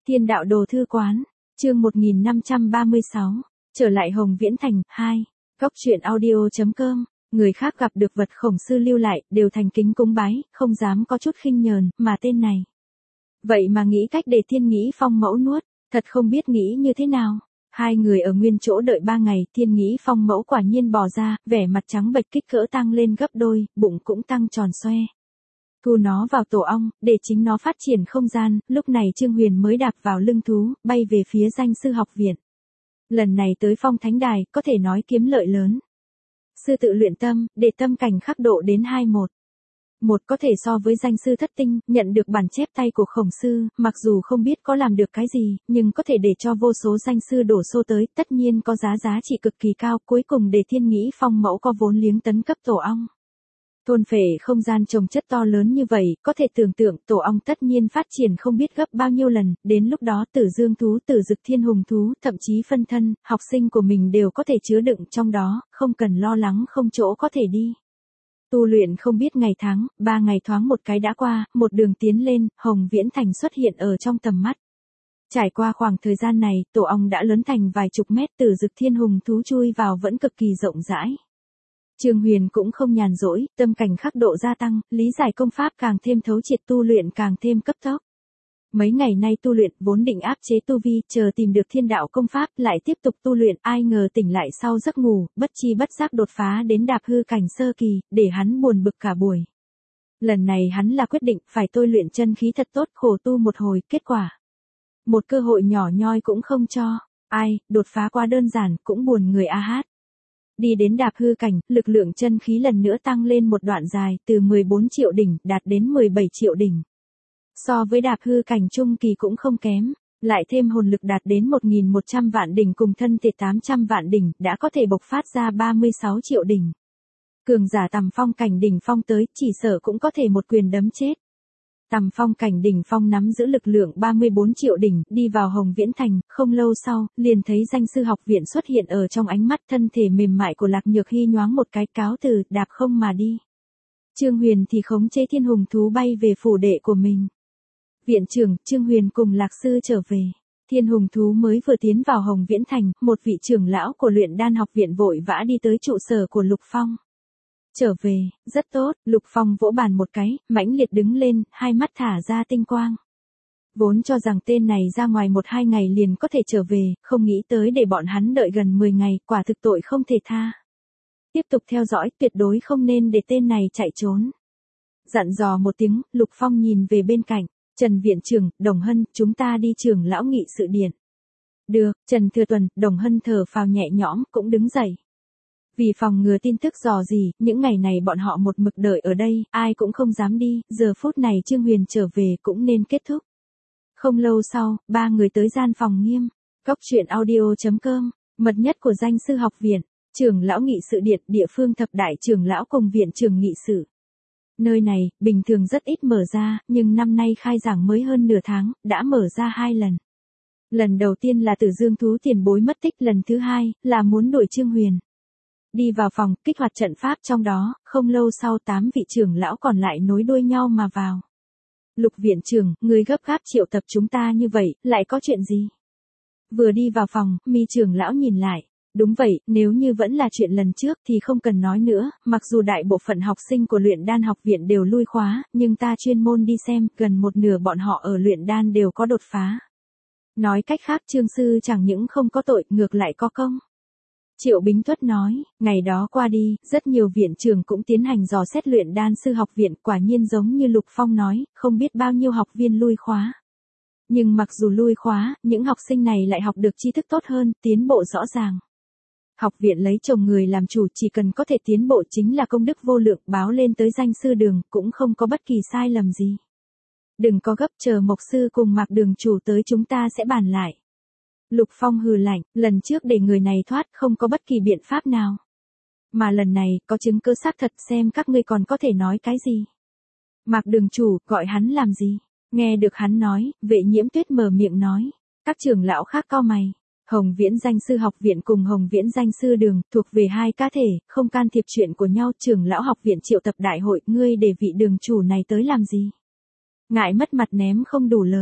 Thiên đạo đồ thư quán, chương 1536, trở lại Hồng Viễn Thành, 2, góc truyện audio.com, người khác gặp được vật khổng sư lưu lại, đều thành kính cúng bái, không dám có chút khinh nhờn, mà tên này. Vậy mà nghĩ cách để Thiên Nghĩ Phong mẫu nuốt, thật không biết nghĩ như thế nào. Hai người ở nguyên chỗ đợi 3 ngày, Thiên Nghĩ Phong mẫu quả nhiên bò ra, vẻ mặt trắng bệch kích cỡ tăng lên gấp đôi, bụng cũng tăng tròn xoe. Thu nó vào tổ ong, để chính nó phát triển không gian, lúc này Trương Huyền mới đạp vào lưng thú, bay về phía danh sư học viện. Lần này tới Phong Thánh Đài, có thể nói kiếm lợi lớn. Sư tự luyện tâm, để tâm cảnh khắc độ đến 21. Một có thể so với danh sư thất tinh, nhận được bản chép tay của khổng sư, mặc dù không biết có làm được cái gì, nhưng có thể để cho vô số danh sư đổ xô tới, tất nhiên có giá trị cực kỳ cao, cuối cùng để Thiên Nghĩ Phong mẫu có vốn liếng tấn cấp tổ ong. Thôn phệ không gian trồng chất to lớn như vậy, có thể tưởng tượng tổ ong tất nhiên phát triển không biết gấp bao nhiêu lần, đến lúc đó Tử Dương thú, Tử Dực Thiên Hùng thú, thậm chí phân thân, học sinh của mình đều có thể chứa đựng trong đó, không cần lo lắng không chỗ có thể đi. Tu luyện không biết ngày tháng, 3 ngày thoáng một cái đã qua, một đường tiến lên, Hồng Viễn Thành xuất hiện ở trong tầm mắt. Trải qua khoảng thời gian này, tổ ong đã lớn thành vài chục mét, Tử Dực Thiên Hùng thú chui vào vẫn cực kỳ rộng rãi. Trương Huyền cũng không nhàn rỗi, tâm cảnh khắc độ gia tăng, lý giải công pháp càng thêm thấu triệt, tu luyện càng thêm cấp tốc. Mấy ngày nay tu luyện vốn định áp chế tu vi, chờ tìm được thiên đạo công pháp lại tiếp tục tu luyện, ai ngờ tỉnh lại sau giấc ngủ, bất chi bất giác đột phá đến đạp hư cảnh sơ kỳ, để hắn buồn bực cả buổi. Lần này hắn là quyết định phải tôi luyện chân khí thật tốt, khổ tu một hồi, kết quả. Một cơ hội nhỏ nhoi cũng không cho, ai, đột phá quá đơn giản, cũng buồn người a hát. Đi đến đạp hư cảnh, lực lượng chân khí lần nữa tăng lên một đoạn dài, từ 14 triệu đỉnh, đạt đến 17 triệu đỉnh. So với đạp hư cảnh trung kỳ cũng không kém, lại thêm hồn lực đạt đến 1.100 vạn đỉnh cùng thân thể 800 vạn đỉnh, đã có thể bộc phát ra 36 triệu đỉnh. Cường giả tầm phong cảnh đỉnh phong tới, chỉ sợ cũng có thể một quyền đấm chết. Tầm phong cảnh đỉnh phong nắm giữ lực lượng 34 triệu đỉnh, đi vào Hồng Viễn Thành, không lâu sau, liền thấy danh sư học viện xuất hiện ở trong ánh mắt, thân thể mềm mại của Lạc Nhược Hy nhoáng một cái, cáo từ, đạp không mà đi. Trương Huyền thì khống chế Thiên Hùng thú bay về phủ đệ của mình. Viện trưởng, Trương Huyền cùng Lạc sư trở về. Thiên Hùng thú mới vừa tiến vào Hồng Viễn Thành, một vị trưởng lão của Luyện Đan học viện vội vã đi tới trụ sở của Lục Phong. Trở về, rất tốt, Lục Phong vỗ bàn một cái, mãnh liệt đứng lên, hai mắt thả ra tinh quang. Vốn cho rằng tên này ra ngoài 1-2 ngày liền có thể trở về, không nghĩ tới để bọn hắn đợi gần 10 ngày, quả thực tội không thể tha. Tiếp tục theo dõi, tuyệt đối không nên để tên này chạy trốn. Dặn dò một tiếng, Lục Phong nhìn về bên cạnh, Trần viện trưởng, Đồng Hân, chúng ta đi trưởng lão nghị sự điện. Được, Trần Thừa Tuần, Đồng Hân thở phào nhẹ nhõm, cũng đứng dậy. Vì phòng ngừa tin tức dò dỉ, những ngày này bọn họ một mực đợi ở đây, ai cũng không dám đi, giờ phút này Trương Huyền trở về cũng nên kết thúc. Không lâu sau, 3 người tới gian phòng nghiêm, góc truyện audio.com, mật nhất của danh sư học viện, trưởng lão nghị sự điện, địa phương thập đại trưởng lão cùng viện trưởng nghị sự. Nơi này, bình thường rất ít mở ra, nhưng năm nay khai giảng mới hơn nửa tháng, đã mở ra 2 lần. Lần đầu tiên là Tử Dương thú tiền bối mất tích, lần thứ 2, là muốn đuổi Trương Huyền. Đi vào phòng, kích hoạt trận pháp trong đó, không lâu sau 8 vị trưởng lão còn lại nối đuôi nhau mà vào. Lục viện trưởng, người gấp gáp triệu tập chúng ta như vậy, lại có chuyện gì? Vừa đi vào phòng, Mi trưởng lão nhìn lại. Đúng vậy, nếu như vẫn là chuyện lần trước thì không cần nói nữa, mặc dù đại bộ phận học sinh của Luyện Đan học viện đều lui khóa, nhưng ta chuyên môn đi xem, gần một nửa bọn họ ở Luyện Đan đều có đột phá. Nói cách khác Trương sư chẳng những không có tội, ngược lại có công. Triệu Bính Tuất nói, ngày đó qua đi, rất nhiều viện trưởng cũng tiến hành dò xét Luyện Đan sư học viện, quả nhiên giống như Lục Phong nói, không biết bao nhiêu học viên lui khóa. Nhưng mặc dù lui khóa, những học sinh này lại học được tri thức tốt hơn, tiến bộ rõ ràng. Học viện lấy chồng người làm chủ, chỉ cần có thể tiến bộ chính là công đức vô lượng, báo lên tới danh sư đường, cũng không có bất kỳ sai lầm gì. Đừng có gấp, chờ Mộc sư cùng Mạc đường chủ tới chúng ta sẽ bàn lại. Lục Phong hừ lạnh, lần trước để người này thoát không có bất kỳ biện pháp nào. Mà lần này, có chứng cứ xác thật, xem các ngươi còn có thể nói cái gì. Mạc đường chủ, gọi hắn làm gì? Nghe được hắn nói, Vệ Nhiễm Tuyết mở miệng nói. Các trưởng lão khác cau mày. Hồng Viễn danh sư học viện cùng Hồng Viễn danh sư đường, thuộc về hai cá thể, không can thiệp chuyện của nhau. Trưởng lão học viện triệu tập đại hội, ngươi để vị đường chủ này tới làm gì? Ngại mất mặt ném không đủ lớn.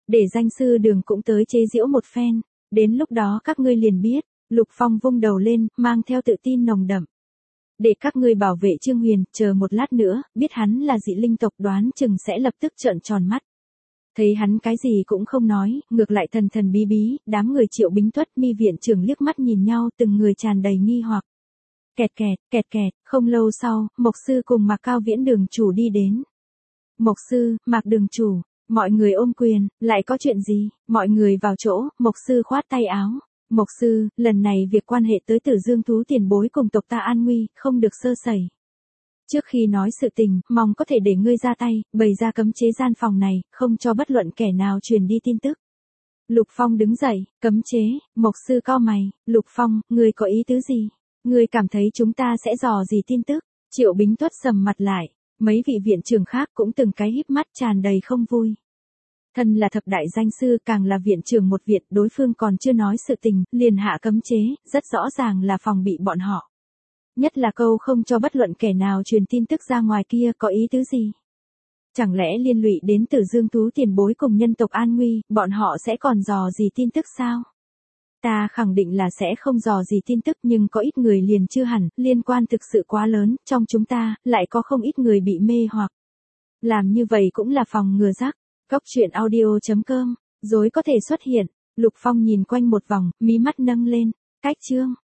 để danh sư Đường cũng tới chế giễu một phen, đến lúc đó các ngươi liền biết. Lục Phong vung đầu lên, mang theo tự tin nồng đậm. Để các ngươi bảo vệ Trương Huyền, chờ một lát nữa, biết hắn là dị linh tộc đoán chừng sẽ lập tức trợn tròn mắt. Thấy hắn cái gì cũng không nói, ngược lại thần thần bí bí, đám người Triệu Bính Tuất Mi viện trưởng liếc mắt nhìn nhau, từng người tràn đầy nghi hoặc. Kẹt kẹt, không lâu sau, Mộc Sư cùng Mạc Cao Viễn đường chủ đi đến. Mộc Sư, Mạc đường chủ, mọi người ôm quyền, lại có chuyện gì? Mọi người vào chỗ, Mộc Sư khoát tay áo. Mộc Sư, lần này việc quan hệ tới Tử Dương thú tiền bối cùng tộc ta an nguy, không được sơ sẩy. Trước khi nói sự tình, mong có thể để ngươi ra tay, bày ra cấm chế gian phòng này, không cho bất luận kẻ nào truyền đi tin tức. Lục Phong đứng dậy, cấm chế, Mộc Sư cau mày, Lục Phong, ngươi có ý tứ gì? Ngươi cảm thấy chúng ta sẽ dò gì tin tức? Triệu Bính Tuất sầm mặt lại, mấy vị viện trưởng khác cũng từng cái híp mắt tràn đầy không vui. Thân là thập đại danh sư, càng là viện trưởng một viện, đối phương còn chưa nói sự tình, liền hạ cấm chế, rất rõ ràng là phòng bị bọn họ. Nhất là câu không cho bất luận kẻ nào truyền tin tức ra ngoài kia có ý tứ gì? Chẳng lẽ liên lụy đến Tử Dương thú tiền bối cùng nhân tộc an nguy, bọn họ sẽ còn dò gì tin tức sao? Ta khẳng định là sẽ không dò gì tin tức, nhưng có ít người liền chưa hẳn, liên quan thực sự quá lớn, trong chúng ta, lại có không ít người bị mê hoặc. Làm như vậy cũng là phòng ngừa rắc. Cốc truyện audio.com, dối có thể xuất hiện. Lục Phong nhìn quanh một vòng, mí mắt nâng lên. Cách chương